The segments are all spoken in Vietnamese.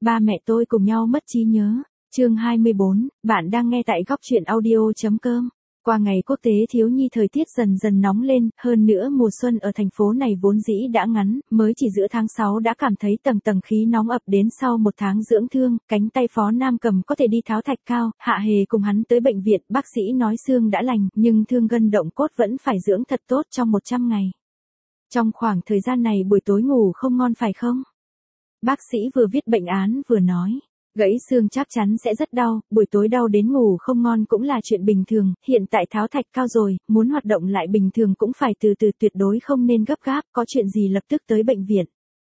ba mẹ tôi cùng nhau mất trí nhớ. Chương 24, bạn đang nghe tại góc truyện audio.com. Qua ngày quốc tế thiếu nhi thời tiết dần dần nóng lên, hơn nữa mùa xuân ở thành phố này vốn dĩ đã ngắn, mới chỉ giữa tháng 6 đã cảm thấy tầng tầng khí nóng ập đến sau một tháng dưỡng thương, cánh tay Phó Nam Cầm có thể đi tháo thạch cao, Hạ Hề cùng hắn tới bệnh viện, bác sĩ nói xương đã lành, nhưng thương gân động cốt vẫn phải dưỡng thật tốt trong 100 ngày. Trong khoảng thời gian này buổi tối ngủ không ngon phải không? Bác sĩ vừa viết bệnh án vừa nói. Gãy xương chắc chắn sẽ rất đau, buổi tối đau đến ngủ không ngon cũng là chuyện bình thường, hiện tại tháo thạch cao rồi, muốn hoạt động lại bình thường cũng phải từ từ, tuyệt đối không nên gấp gáp, có chuyện gì lập tức tới bệnh viện.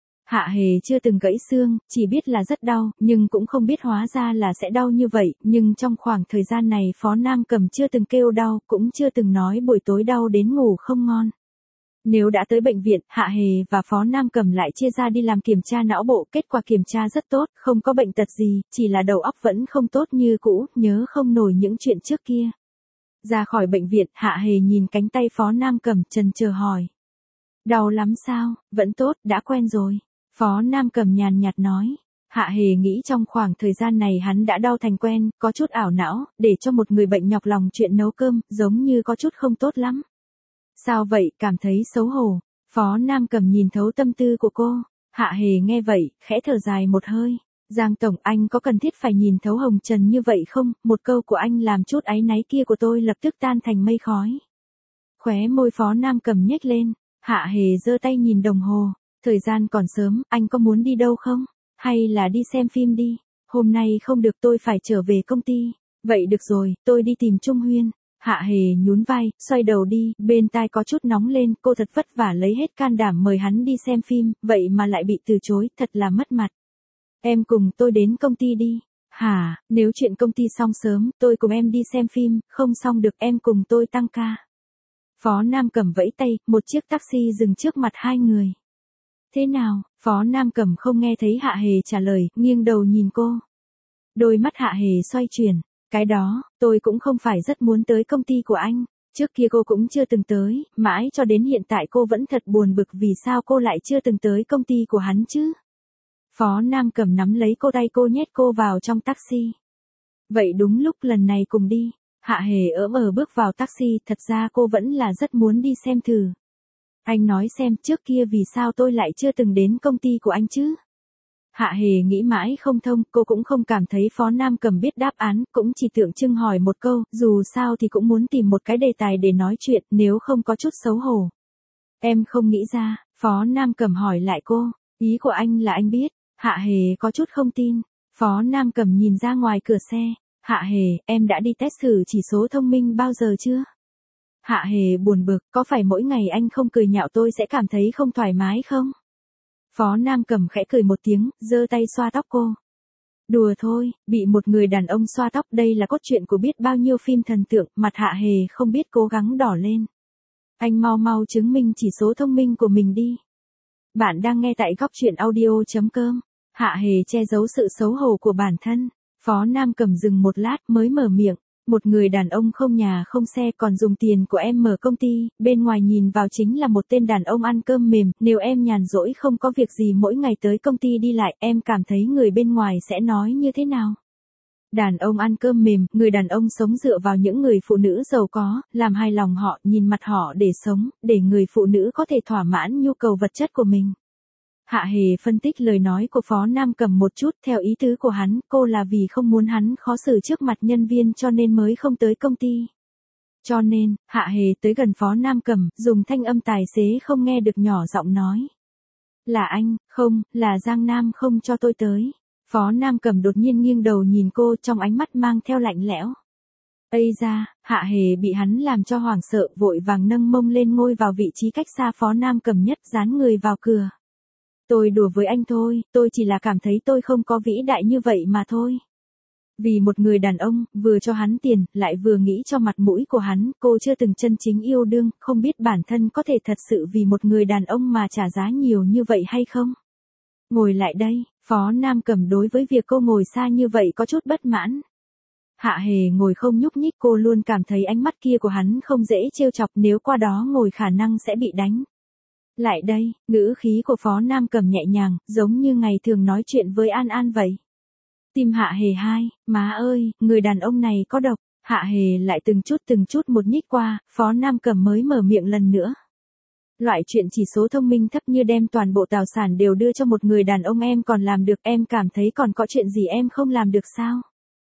Hạ Hề chưa từng gãy xương, chỉ biết là rất đau, nhưng cũng không biết hóa ra là sẽ đau như vậy, nhưng trong khoảng thời gian này Phó Nam Cầm chưa từng kêu đau, cũng chưa từng nói buổi tối đau đến ngủ không ngon. Nếu đã tới bệnh viện, Hạ Hề và Phó Nam Cầm lại chia ra đi làm kiểm tra não bộ, kết quả kiểm tra rất tốt, không có bệnh tật gì, chỉ là đầu óc vẫn không tốt như cũ, nhớ không nổi những chuyện trước kia. Ra khỏi bệnh viện, Hạ Hề nhìn cánh tay Phó Nam Cầm, chần chờ hỏi. Đau lắm sao? Vẫn tốt, đã quen rồi. Phó Nam Cầm nhàn nhạt nói. Hạ Hề nghĩ trong khoảng thời gian này hắn đã đau thành quen, có chút ảo não, để cho một người bệnh nhọc lòng chuyện nấu cơm, giống như có chút không tốt lắm. Sao vậy, cảm thấy xấu hổ? Phó Nam Cầm nhìn thấu tâm tư của cô. Hạ Hề nghe vậy, khẽ thở dài một hơi. Giang Tổng, anh có cần thiết phải nhìn thấu hồng trần như vậy không? Một câu của anh làm chút áy náy kia của tôi lập tức tan thành mây khói. Khóe môi Phó Nam Cầm nhếch lên. Hạ Hề giơ tay nhìn đồng hồ. Thời gian còn sớm, anh có muốn đi đâu không? Hay là đi xem phim đi? Hôm nay không được, tôi phải trở về công ty. Vậy được rồi, tôi đi tìm Trung Huyên. Hạ Hề nhún vai, xoay đầu đi, bên tai có chút nóng lên, cô thật vất vả lấy hết can đảm mời hắn đi xem phim, vậy mà lại bị từ chối, thật là mất mặt. Em cùng tôi đến công ty đi. Hả, nếu chuyện công ty xong sớm, tôi cùng em đi xem phim, không xong được em cùng tôi tăng ca. Phó Nam Cầm vẫy tay, một chiếc taxi dừng trước mặt hai người. Thế nào? Phó Nam Cầm không nghe thấy Hạ Hề trả lời, nghiêng đầu nhìn cô. Đôi mắt Hạ Hề xoay chuyển. Cái đó, tôi cũng không phải rất muốn tới công ty của anh. Trước kia cô cũng chưa từng tới, mãi cho đến hiện tại cô vẫn thật buồn bực vì sao cô lại chưa từng tới công ty của hắn chứ. Phó Nam Cầm nắm lấy cô tay cô, nhét cô vào trong taxi. Vậy đúng lúc lần này cùng đi. Hạ Hề ỡm bước vào taxi, thật ra cô vẫn là rất muốn đi xem thử. Anh nói xem trước kia vì sao tôi lại chưa từng đến công ty của anh chứ. Hạ Hề nghĩ mãi không thông, cô cũng không cảm thấy Phó Nam Cầm biết đáp án, cũng chỉ tượng trưng hỏi một câu, dù sao thì cũng muốn tìm một cái đề tài để nói chuyện, nếu không có chút xấu hổ. Em không nghĩ ra, Phó Nam Cầm hỏi lại cô, ý của anh là anh biết. Hạ Hề có chút không tin. Phó Nam Cầm nhìn ra ngoài cửa xe. Hạ Hề, em đã đi test thử chỉ số thông minh bao giờ chưa? Hạ Hề buồn bực, có phải mỗi ngày anh không cười nhạo tôi sẽ cảm thấy không thoải mái không? Phó Nam Cầm khẽ cười một tiếng, giơ tay xoa tóc cô. Đùa thôi, bị một người đàn ông xoa tóc, đây là cốt truyện của biết bao nhiêu phim thần tượng, mặt Hạ Hề không biết cố gắng đỏ lên. Anh mau mau chứng minh chỉ số thông minh của mình đi. Bạn đang nghe tại góc truyện audio.com. Hạ Hề che giấu sự xấu hổ của bản thân. Phó Nam Cầm dừng một lát mới mở miệng. Một người đàn ông không nhà không xe còn dùng tiền của em mở công ty, bên ngoài nhìn vào chính là một tên đàn ông ăn cơm mềm, nếu em nhàn rỗi không có việc gì mỗi ngày tới công ty đi lại, em cảm thấy người bên ngoài sẽ nói như thế nào? Đàn ông ăn cơm mềm, người đàn ông sống dựa vào những người phụ nữ giàu có, làm hài lòng họ, nhìn mặt họ để sống, để người phụ nữ có thể thỏa mãn nhu cầu vật chất của mình. Hạ Hề phân tích lời nói của Phó Nam Cầm một chút, theo ý tứ của hắn, cô là vì không muốn hắn khó xử trước mặt nhân viên cho nên mới không tới công ty. Cho nên, Hạ Hề tới gần Phó Nam Cầm, dùng thanh âm tài xế không nghe được nhỏ giọng nói. Là anh, không, là Giang Nam không cho tôi tới. Phó Nam Cầm đột nhiên nghiêng đầu nhìn cô, trong ánh mắt mang theo lạnh lẽo. Ây da, Hạ Hề bị hắn làm cho hoảng sợ, vội vàng nâng mông lên ngồi vào vị trí cách xa Phó Nam Cầm nhất, dán người vào cửa. Tôi đùa với anh thôi, tôi chỉ là cảm thấy tôi không có vĩ đại như vậy mà thôi. Vì một người đàn ông, vừa cho hắn tiền, lại vừa nghĩ cho mặt mũi của hắn, cô chưa từng chân chính yêu đương, không biết bản thân có thể thật sự vì một người đàn ông mà trả giá nhiều như vậy hay không. Ngồi lại đây, Phó Nam Cầm đối với việc cô ngồi xa như vậy có chút bất mãn. Hạ Hề ngồi không nhúc nhích, cô luôn cảm thấy ánh mắt kia của hắn không dễ trêu chọc, nếu qua đó ngồi khả năng sẽ bị đánh. Lại đây, ngữ khí của Phó Nam Cầm nhẹ nhàng, giống như ngày thường nói chuyện với An An vậy. Tim Hạ Hề hai, má ơi, người đàn ông này có độc. Hạ Hề lại từng chút một nhích qua, Phó Nam Cầm mới mở miệng lần nữa. Loại chuyện chỉ số thông minh thấp như đem toàn bộ tài sản đều đưa cho một người đàn ông em còn làm được, em cảm thấy còn có chuyện gì em không làm được sao?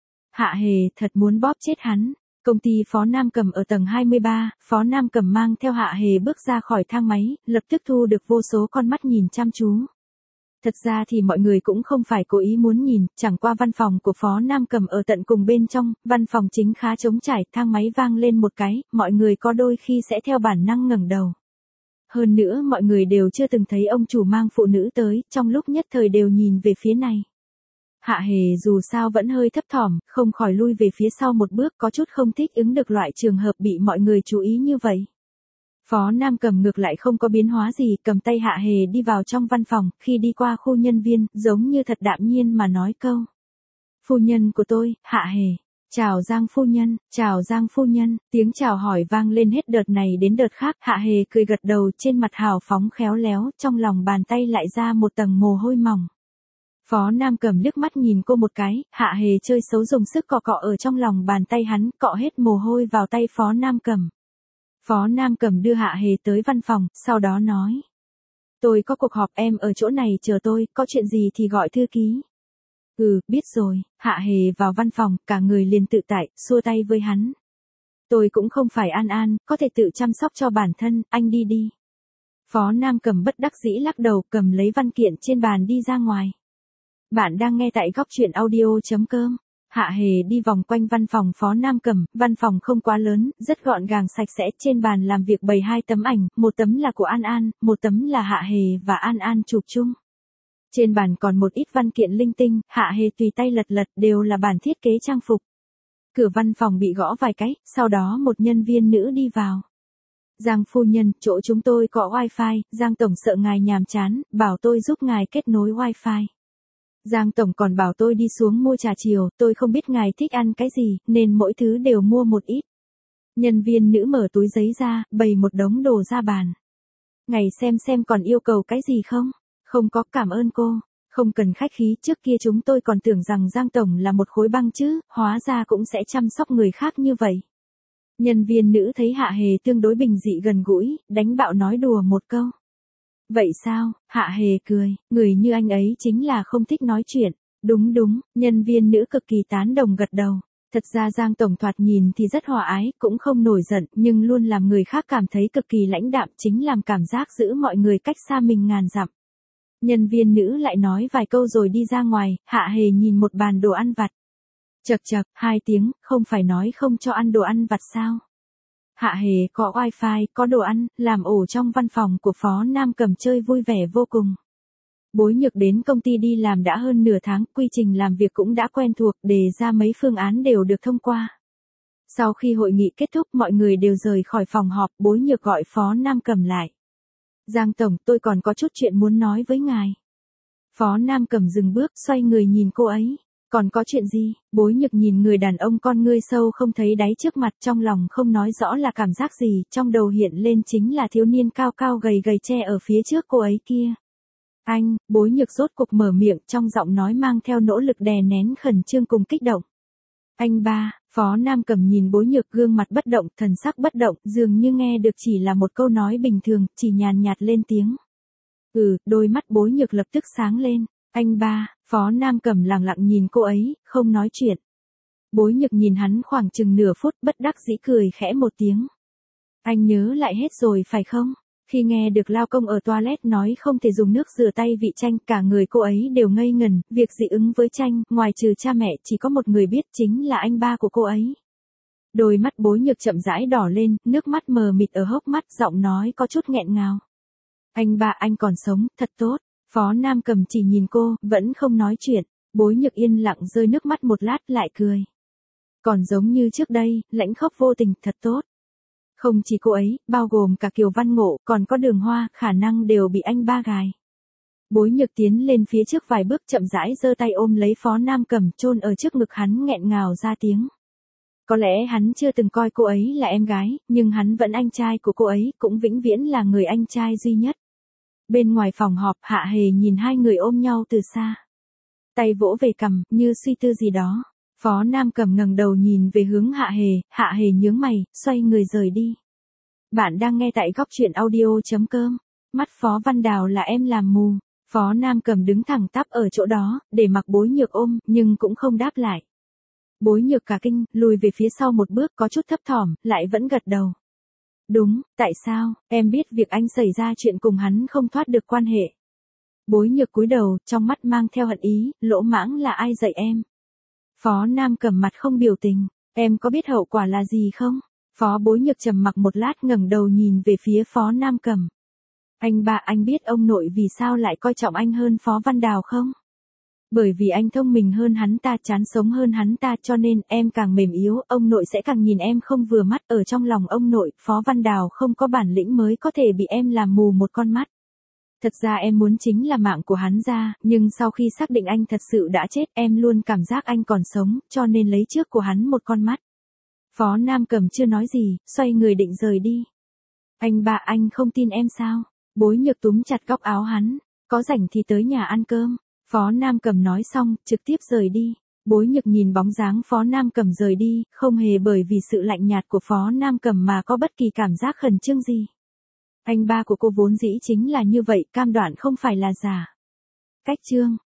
Hạ Hề thật muốn bóp chết hắn. Công ty Phó Nam Cầm ở tầng 23, Phó Nam Cầm mang theo Hạ Hề bước ra khỏi thang máy, lập tức thu được vô số con mắt nhìn chăm chú. Thật ra thì mọi người cũng không phải cố ý muốn nhìn, chẳng qua văn phòng của Phó Nam Cầm ở tận cùng bên trong, văn phòng chính khá trống trải, thang máy vang lên một cái, mọi người có đôi khi sẽ theo bản năng ngẩng đầu. Hơn nữa mọi người đều chưa từng thấy ông chủ mang phụ nữ tới, trong lúc nhất thời đều nhìn về phía này. Hạ Hề dù sao vẫn hơi thấp thỏm, không khỏi lui về phía sau một bước, có chút không thích ứng được loại trường hợp bị mọi người chú ý như vậy. Phó Nam Cầm ngược lại không có biến hóa gì, cầm tay Hạ Hề đi vào trong văn phòng, khi đi qua khu nhân viên, giống như thật đạm nhiên mà nói câu. Phu nhân của tôi, Hạ Hề. Chào Giang phu nhân, chào Giang phu nhân, tiếng chào hỏi vang lên hết đợt này đến đợt khác, Hạ Hề cười gật đầu, trên mặt hào phóng khéo léo, trong lòng bàn tay lại ra một tầng mồ hôi mỏng. Phó Nam Cầm liếc mắt nhìn cô một cái, Hạ Hề chơi xấu dùng sức cọ cọ ở trong lòng bàn tay hắn, cọ hết mồ hôi vào tay Phó Nam Cầm. Phó Nam Cầm đưa Hạ Hề tới văn phòng, sau đó nói. Tôi có cuộc họp, em ở chỗ này chờ tôi, có chuyện gì thì gọi thư ký. Biết rồi, Hạ Hề vào văn phòng, cả người liền tự tại, xua tay với hắn. Tôi cũng không phải An An, có thể tự chăm sóc cho bản thân, anh đi đi. Phó Nam Cầm bất đắc dĩ lắc đầu, cầm lấy văn kiện trên bàn đi ra ngoài. Bạn đang nghe tại góc truyện audio.com. Hạ Hề đi vòng quanh văn phòng Phó Nam Cầm, văn phòng không quá lớn, rất gọn gàng sạch sẽ, trên bàn làm việc bày 2 tấm ảnh, một tấm là của An An, một tấm là Hạ Hề và An An chụp chung. Trên bàn còn một ít văn kiện linh tinh, Hạ Hề tùy tay lật lật, đều là bản thiết kế trang phục. Cửa văn phòng bị gõ vài cái, sau đó một nhân viên nữ đi vào. Giang phu nhân, chỗ chúng tôi có wifi, Giang tổng sợ ngài nhàm chán, bảo tôi giúp ngài kết nối wifi. Giang tổng còn bảo tôi đi xuống mua trà chiều, tôi không biết ngài thích ăn cái gì, nên mỗi thứ đều mua một ít. Nhân viên nữ mở túi giấy ra, bày một đống đồ ra bàn. Ngài xem còn yêu cầu cái gì không? Không có, cảm ơn cô. Không cần khách khí, trước kia chúng tôi còn tưởng rằng Giang tổng là một khối băng chứ, hóa ra cũng sẽ chăm sóc người khác như vậy. Nhân viên nữ thấy Hạ Hề tương đối bình dị gần gũi, đánh bạo nói đùa một câu. Vậy sao? Hạ Hề cười, người như anh ấy chính là không thích nói chuyện. Đúng, nhân viên nữ cực kỳ tán đồng gật đầu. Thật ra Giang tổng thoạt nhìn thì rất hòa ái, cũng không nổi giận, nhưng luôn làm người khác cảm thấy cực kỳ lãnh đạm, chính làm cảm giác giữ mọi người cách xa mình ngàn dặm. Nhân viên nữ lại nói vài câu rồi đi ra ngoài, Hạ Hề nhìn một bàn đồ ăn vặt. Chậc, 2 tiếng, không phải nói không cho ăn đồ ăn vặt sao? Hạ Hề có wifi, có đồ ăn, làm ổ trong văn phòng của Phó Nam Cầm chơi vui vẻ vô cùng. Bối Nhược đến công ty đi làm đã hơn nửa tháng, quy trình làm việc cũng đã quen thuộc, đề ra mấy phương án đều được thông qua. Sau khi hội nghị kết thúc mọi người đều rời khỏi phòng họp, Bối Nhược gọi Phó Nam Cầm lại. Giang tổng, tôi còn có chút chuyện muốn nói với ngài. Phó Nam Cầm dừng bước, xoay người nhìn cô ấy. Còn có chuyện gì? Bối Nhược nhìn người đàn ông con ngươi sâu không thấy đáy trước mặt, trong lòng không nói rõ là cảm giác gì, trong đầu hiện lên chính là thiếu niên cao cao gầy gầy che ở phía trước cô ấy kia. Anh, Bối Nhược rốt cuộc mở miệng, trong giọng nói mang theo nỗ lực đè nén khẩn trương cùng kích động. Anh ba, Phó Nam Cầm nhìn Bối Nhược gương mặt bất động, thần sắc bất động, dường như nghe được chỉ là một câu nói bình thường, chỉ nhàn nhạt lên tiếng. Đôi mắt Bối Nhược lập tức sáng lên. Anh ba, Phó Nam Cầm lặng lặng nhìn cô ấy, không nói chuyện. Bối Nhược nhìn hắn khoảng chừng nửa phút, bất đắc dĩ cười khẽ một tiếng. Anh nhớ lại hết rồi phải không? Khi nghe được lao công ở toilet nói không thể dùng nước rửa tay vị chanh, cả người cô ấy đều ngây ngần, việc dị ứng với chanh, ngoài trừ cha mẹ chỉ có một người biết, chính là anh ba của cô ấy. Đôi mắt Bối Nhược chậm rãi đỏ lên, nước mắt mờ mịt ở hốc mắt, giọng nói có chút nghẹn ngào. Anh ba, anh còn sống, thật tốt. Phó Nam Cầm chỉ nhìn cô, vẫn không nói chuyện. Bối Nhược yên lặng rơi nước mắt một lát lại cười. Còn giống như trước đây, lãnh khóc vô tình, thật tốt. Không chỉ cô ấy, bao gồm cả Kiều Văn Ngộ, còn có Đường Hoa, khả năng đều bị anh ba gài. Bối Nhược tiến lên phía trước vài bước, chậm rãi giơ tay ôm lấy Phó Nam Cầm, chôn ở trước ngực hắn, nghẹn ngào ra tiếng. Có lẽ hắn chưa từng coi cô ấy là em gái, nhưng hắn vẫn anh trai của cô ấy, cũng vĩnh viễn là người anh trai duy nhất. Bên ngoài phòng họp Hạ Hề nhìn hai người ôm nhau từ xa. Tay vỗ về cằm, như suy tư gì đó. Phó Nam Cầm ngẩng đầu nhìn về hướng Hạ Hề nhướng mày, xoay người rời đi. Bạn đang nghe tại góc truyện audio.com. Mắt Phó Văn Đào là em làm mù. Phó Nam Cầm đứng thẳng tắp ở chỗ đó, để mặc Bối Nhược ôm, nhưng cũng không đáp lại. Bối Nhược cả kinh, lùi về phía sau một bước có chút thấp thỏm, lại vẫn gật đầu. Đúng, tại sao, em biết việc anh xảy ra chuyện cùng hắn không thoát được quan hệ. Bối Nhược cúi đầu, trong mắt mang theo hận ý, lỗ mãng là ai dạy em? Phó Nam Cầm mặt không biểu tình, em có biết hậu quả là gì không? Phó Bối Nhược trầm mặc một lát ngẩng đầu nhìn về phía Phó Nam Cầm. Anh biết ông nội vì sao lại coi trọng anh hơn Phó Văn Đào không? Bởi vì anh thông minh hơn hắn ta, chán sống hơn hắn ta, cho nên em càng mềm yếu, ông nội sẽ càng nhìn em không vừa mắt. Ở trong lòng ông nội, Phó Văn Đào không có bản lĩnh mới có thể bị em làm mù một con mắt. Thật ra em muốn chính là mạng của hắn ra, nhưng sau khi xác định anh thật sự đã chết, em luôn cảm giác anh còn sống, cho nên lấy trước của hắn một con mắt. Phó Nam Cầm chưa nói gì, xoay người định rời đi. Anh không tin em sao? Bối Nhược túm chặt góc áo hắn, có rảnh thì tới nhà ăn cơm. Phó Nam Cầm nói xong, trực tiếp rời đi. Bối Nhược nhìn bóng dáng Phó Nam Cầm rời đi, không hề bởi vì sự lạnh nhạt của Phó Nam Cầm mà có bất kỳ cảm giác khẩn trương gì. Anh ba của cô vốn dĩ chính là như vậy, cam đoan không phải là giả. Cách chương